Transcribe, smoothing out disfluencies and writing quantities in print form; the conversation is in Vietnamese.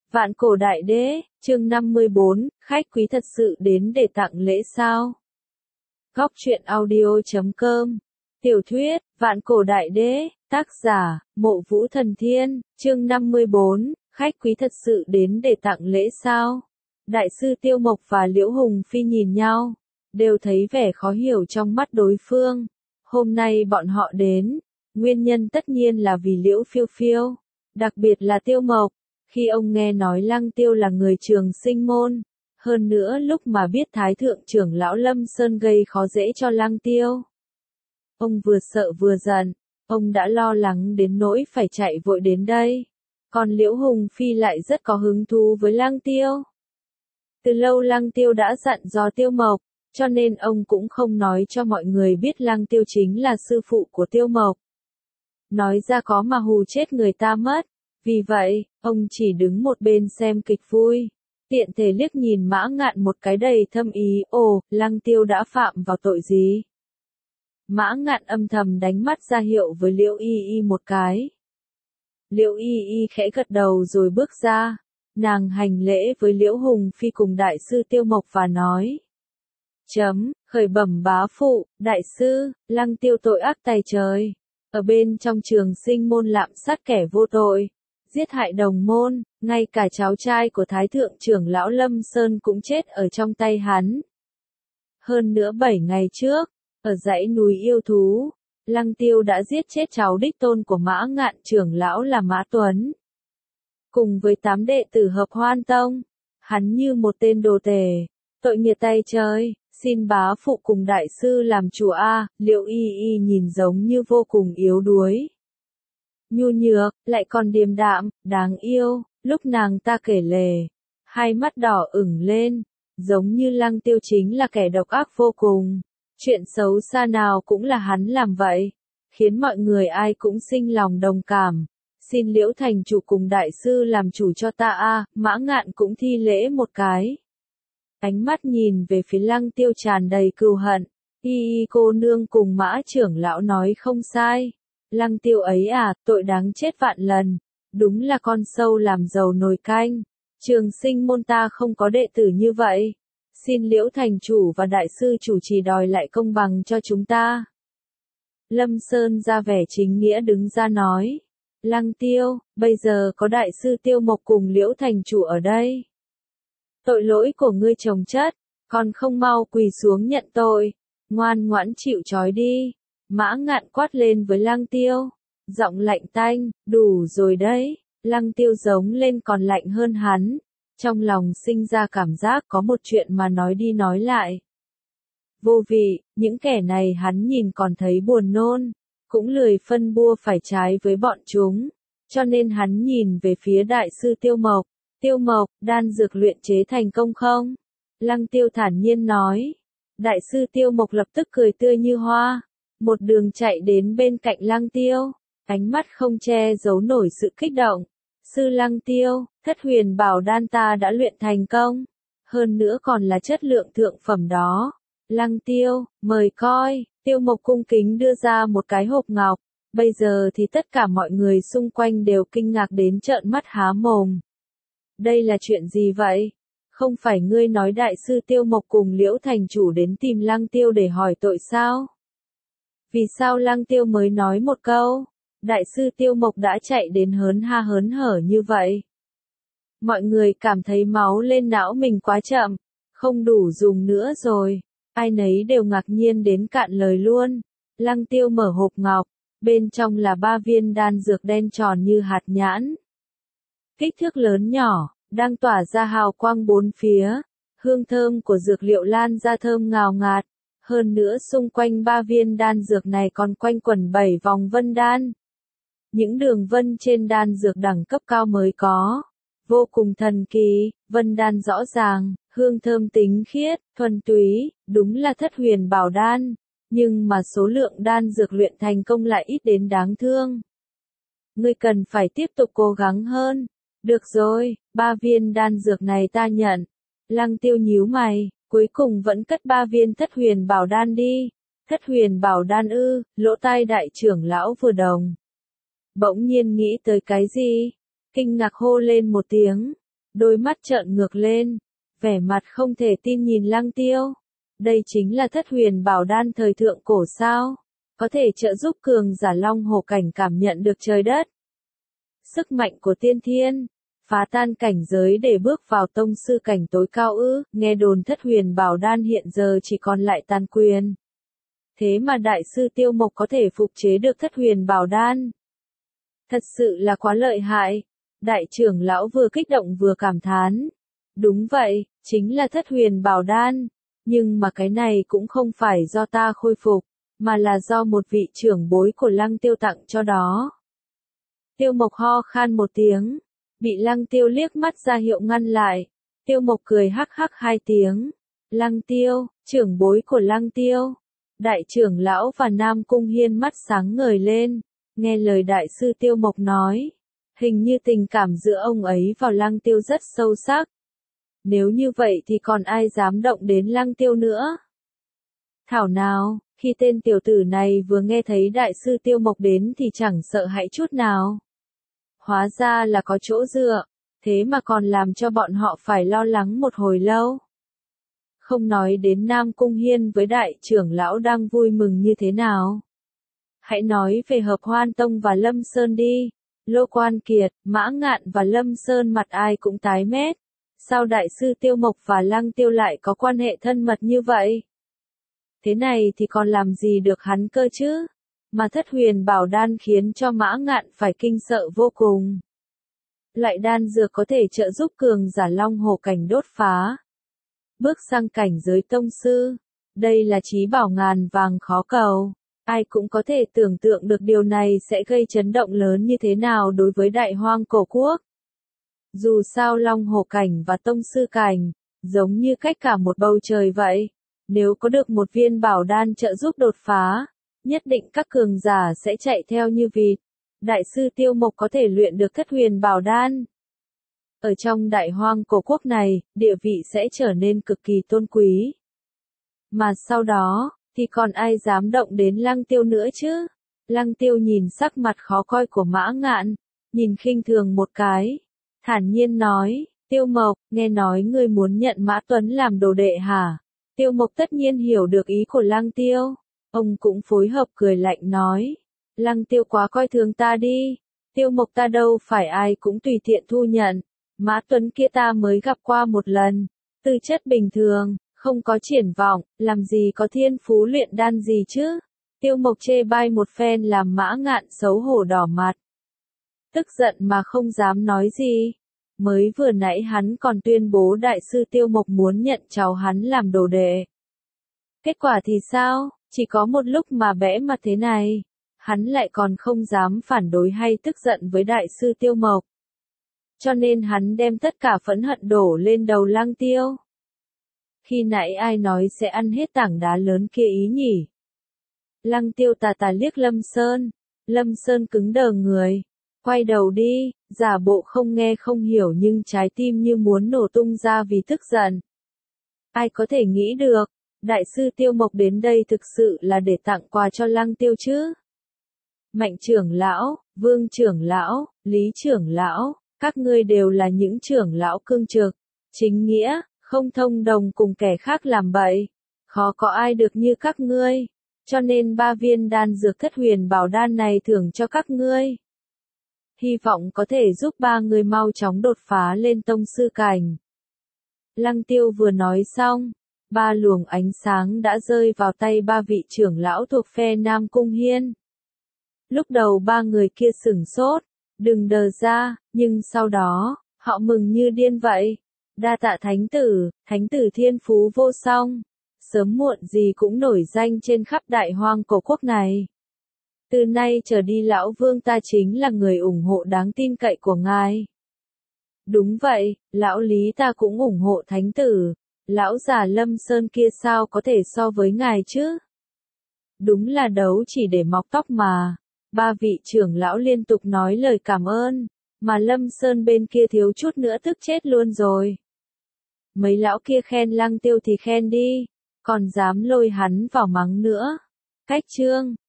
Vạn cổ đại đế, chương 54, khách quý thật sự đến để tặng lễ sao? Góc truyện audio.com. Tiểu thuyết, Vạn cổ đại đế, tác giả, Mộ Vũ Thần Thiên, chương 54, khách quý thật sự đến để tặng lễ sao? Đại sư Tiêu Mộc và Liễu Hùng Phi nhìn nhau, đều thấy vẻ khó hiểu trong mắt đối phương. Hôm nay bọn họ đến, nguyên nhân tất nhiên là vì Liễu Phiêu Phiêu, đặc biệt là Tiêu Mộc. Khi ông nghe nói Lăng Tiêu là người Trường Sinh môn, hơn nữa lúc mà biết Thái Thượng trưởng lão Lâm Sơn gây khó dễ cho Lăng Tiêu, ông vừa sợ vừa giận, ông đã lo lắng đến nỗi phải chạy vội đến đây. Còn Liễu Hùng Phi lại rất có hứng thú với Lăng Tiêu. Từ lâu Lăng Tiêu đã dặn dò Tiêu Mộc, cho nên ông cũng không nói cho mọi người biết Lăng Tiêu chính là sư phụ của Tiêu Mộc. Nói ra có mà hù chết người ta mất. Vì vậy, ông chỉ đứng một bên xem kịch vui, tiện thể liếc nhìn Mã Ngạn một cái đầy thâm ý. Ồ, Lăng Tiêu đã phạm vào tội gì? Mã Ngạn âm thầm đánh mắt ra hiệu với Liễu Y Y một cái. Liễu Y Y khẽ gật đầu rồi bước ra, nàng hành lễ với Liễu Hùng Phi cùng đại sư Tiêu Mộc và nói: khởi bẩm bá phụ, đại sư, Lăng Tiêu tội ác tày trời, ở bên trong Trường Sinh môn lạm sát kẻ vô tội, giết hại đồng môn, ngay cả cháu trai của Thái Thượng trưởng lão Lâm Sơn cũng chết ở trong tay hắn. Hơn nữa 7 ngày trước, ở dãy núi yêu thú, Lăng Tiêu đã giết chết cháu đích tôn của Mã Ngạn trưởng lão là Mã Tuấn. Cùng với 8 đệ tử Hợp Hoan Tông, hắn như một tên đồ tể, tội nghiệp tay trời, xin bá phụ cùng đại sư làm chủ a. Liễu Y Y nhìn giống như vô cùng yếu đuối, nhu nhược, lại còn điềm đạm, đáng yêu. Lúc nàng ta kể lể, hai mắt đỏ ửng lên, giống như Lăng Tiêu chính là kẻ độc ác vô cùng. Chuyện xấu xa nào cũng là hắn làm vậy, khiến mọi người ai cũng sinh lòng đồng cảm. Xin Liễu thành chủ cùng đại sư làm chủ cho ta a. Mã Ngạn cũng thi lễ một cái, ánh mắt nhìn về phía Lăng Tiêu tràn đầy cừu hận. Y Y cô nương cùng Mã trưởng lão nói không sai. Lăng Tiêu ấy à, tội đáng chết vạn lần, đúng là con sâu làm dầu nồi canh. Trường Sinh môn ta không có đệ tử như vậy. Xin Liễu thành chủ và đại sư chủ trì đòi lại công bằng cho chúng ta. Lâm Sơn ra vẻ chính nghĩa đứng ra nói: Lăng Tiêu, bây giờ có đại sư Tiêu Mộc cùng Liễu thành chủ ở đây. Tội lỗi của ngươi chồng chất, còn không mau quỳ xuống nhận tội, ngoan ngoãn chịu trói đi. Mã Ngạn quát lên với Lăng Tiêu, giọng lạnh tanh: đủ rồi đấy. Lăng Tiêu giống lên còn lạnh hơn hắn, trong lòng sinh ra cảm giác có một chuyện mà nói đi nói lại vô vị, những kẻ này hắn nhìn còn thấy buồn nôn, cũng lười phân bua phải trái với bọn chúng, cho nên hắn nhìn về phía đại sư Tiêu Mộc. Tiêu Mộc, đan dược luyện chế thành công không? Lăng Tiêu thản nhiên nói. Đại sư Tiêu Mộc lập tức cười tươi như hoa, một đường chạy đến bên cạnh Lăng Tiêu, ánh mắt không che giấu nổi sự kích động. Sư Lăng Tiêu, thất huyền bảo đan ta đã luyện thành công, hơn nữa còn là chất lượng thượng phẩm đó. Lăng Tiêu, mời coi. Tiêu Mộc cung kính đưa ra một cái hộp ngọc. Bây giờ thì tất cả mọi người xung quanh đều kinh ngạc đến trợn mắt há mồm. Đây là chuyện gì vậy? Không phải ngươi nói đại sư Tiêu Mộc cùng Liễu thành chủ đến tìm Lăng Tiêu để hỏi tội sao? Vì sao Lăng Tiêu mới nói một câu, đại sư Tiêu Mộc đã chạy đến hớn ha hớn hở như vậy? Mọi người cảm thấy máu lên não mình quá chậm, không đủ dùng nữa rồi. Ai nấy đều ngạc nhiên đến cạn lời luôn. Lăng Tiêu mở hộp ngọc, bên trong là 3 viên đan dược đen tròn như hạt nhãn, kích thước lớn nhỏ, đang tỏa ra hào quang bốn phía. Hương thơm của dược liệu lan ra thơm ngào ngạt. Hơn nữa xung quanh 3 viên đan dược này còn quanh quẩn 7 vòng vân đan. Những đường vân trên đan dược đẳng cấp cao mới có, vô cùng thần kỳ, vân đan rõ ràng, hương thơm tinh khiết, thuần túy, đúng là thất huyền bảo đan, nhưng mà số lượng đan dược luyện thành công lại ít đến đáng thương. Ngươi cần phải tiếp tục cố gắng hơn. Được rồi, 3 viên đan dược này ta nhận. Lăng Tiêu nhíu mày, cuối cùng vẫn cất 3 viên thất huyền bảo đan đi. Thất huyền bảo đan ư? Lỗ tai đại trưởng lão vừa đồng bỗng nhiên nghĩ tới cái gì, kinh ngạc hô lên một tiếng. đôi mắt trợn ngược lên, vẻ mặt không thể tin nhìn Lăng Tiêu. Đây chính là Thất Huyền Bảo Đan thời thượng cổ sao? Có thể trợ giúp cường giả Long Hổ cảnh cảm nhận được trời đất. Sức mạnh của tiên thiên, phá tan cảnh giới để bước vào tông sư cảnh tối cao ư? Nghe đồn Thất Huyền Bảo Đan hiện giờ chỉ còn lại tàn quyền. Thế mà đại sư Tiêu Mộc có thể phục chế được Thất Huyền Bảo Đan. Thật sự là quá lợi hại. Đại trưởng lão vừa kích động vừa cảm thán. Đúng vậy, chính là Thất Huyền Bảo Đan. Nhưng mà cái này cũng không phải do ta khôi phục, mà là do một vị trưởng bối của Lăng Tiêu tặng cho đó. Tiêu Mộc ho khan một tiếng, bị Lăng Tiêu liếc mắt ra hiệu ngăn lại. Tiêu Mộc cười hắc hắc hai tiếng. Lăng Tiêu, trưởng bối của Lăng Tiêu. Đại trưởng lão và Nam Cung Hiên mắt sáng ngời lên, nghe lời đại sư Tiêu Mộc nói. Hình như tình cảm giữa ông ấy vào Lăng Tiêu rất sâu sắc. Nếu như vậy thì còn ai dám động đến Lăng Tiêu nữa? Thảo nào, khi tên tiểu tử này vừa nghe thấy đại sư Tiêu Mộc đến thì chẳng sợ hãi chút nào. Hóa ra là có chỗ dựa, thế mà còn làm cho bọn họ phải lo lắng một hồi lâu. Không nói đến Nam Cung Hiên với đại trưởng lão đang vui mừng như thế nào. Hãy nói về Hợp Hoan Tông và Lâm Sơn đi. Lô Quan Kiệt, Mã Ngạn và Lâm Sơn mặt ai cũng tái mét. Sao đại sư Tiêu Mộc và Lăng Tiêu lại có quan hệ thân mật như vậy? Thế này thì còn làm gì được hắn cơ chứ? Mà Thất Huyền Bảo Đan khiến cho Mã Ngạn phải kinh sợ vô cùng. Loại đan dược có thể trợ giúp cường giả Long Hổ cảnh đột phá. Bước sang cảnh giới tông sư. Đây là chí bảo ngàn vàng khó cầu. Ai cũng có thể tưởng tượng được điều này sẽ gây chấn động lớn như thế nào đối với Đại Hoang Cổ Quốc. Dù sao Long Hổ cảnh và tông sư cảnh, giống như cách cả một bầu trời vậy. Nếu có được một viên bảo đan trợ giúp đột phá, nhất định các cường giả sẽ chạy theo như vịt. Đại sư Tiêu Mộc có thể luyện được Thất Huyền Bảo Đan. Ở trong Đại Hoang Cổ Quốc này, địa vị sẽ trở nên cực kỳ tôn quý. Mà sau đó, thì còn ai dám động đến Lăng Tiêu nữa chứ? Lăng Tiêu nhìn sắc mặt khó coi của Mã Ngạn, nhìn khinh thường một cái, thản nhiên nói, Tiêu Mộc, nghe nói ngươi muốn nhận Mã Tuấn làm đồ đệ hả? Tiêu Mộc tất nhiên hiểu được ý của Lăng Tiêu, ông cũng phối hợp cười lạnh nói, Lăng Tiêu quá coi thường ta đi, Tiêu Mộc ta đâu phải ai cũng tùy tiện thu nhận, Mã Tuấn kia ta mới gặp qua một lần, tư chất bình thường, không có triển vọng, làm gì có thiên phú luyện đan gì chứ? Tiêu Mộc chê bai một phen làm Mã Ngạn xấu hổ đỏ mặt. Tức giận mà không dám nói gì. Mới vừa nãy hắn còn tuyên bố đại sư Tiêu Mộc muốn nhận cháu hắn làm đồ đệ. Kết quả thì sao? Chỉ có một lúc mà bẽ mặt thế này, hắn lại còn không dám phản đối hay tức giận với đại sư Tiêu Mộc. Cho nên hắn đem tất cả phẫn hận đổ lên đầu Lăng Tiêu. Khi nãy ai nói sẽ ăn hết tảng đá lớn kia ý nhỉ? Lăng Tiêu tà tà liếc Lâm Sơn. Lâm Sơn cứng đờ người. Quay đầu đi, giả bộ không nghe không hiểu nhưng trái tim như muốn nổ tung ra vì tức giận. Ai có thể nghĩ được, đại sư Tiêu Mộc đến đây thực sự là để tặng quà cho Lăng Tiêu chứ? Mạnh trưởng lão, Vương trưởng lão, Lý trưởng lão, các ngươi đều là những trưởng lão cương trực, chính nghĩa, không thông đồng cùng kẻ khác làm bậy. Khó có ai được như các ngươi. Cho nên 3 viên đan dược Thất Huyền Bảo Đan này thưởng cho các ngươi. Hy vọng có thể giúp 3 người mau chóng đột phá lên tông sư cảnh. Lăng Tiêu vừa nói xong, 3 luồng ánh sáng đã rơi vào tay 3 vị trưởng lão thuộc phe Nam Cung Hiên. Lúc đầu 3 người kia sửng sốt, đừng đờ ra, nhưng sau đó, họ mừng như điên vậy. Đa tạ thánh tử thiên phú vô song, sớm muộn gì cũng nổi danh trên khắp Đại Hoang Cổ Quốc này. Từ nay trở đi lão Vương ta chính là người ủng hộ đáng tin cậy của ngài. Đúng vậy, lão Lý ta cũng ủng hộ thánh tử, lão già Lâm Sơn kia sao có thể so với ngài chứ? Đúng là đấu chỉ để mọc tóc mà. 3 vị trưởng lão liên tục nói lời cảm ơn, mà Lâm Sơn bên kia thiếu chút nữa tức chết luôn rồi. Mấy lão kia khen Lăng Tiêu thì khen đi, còn dám lôi hắn vào mắng nữa. Cách chương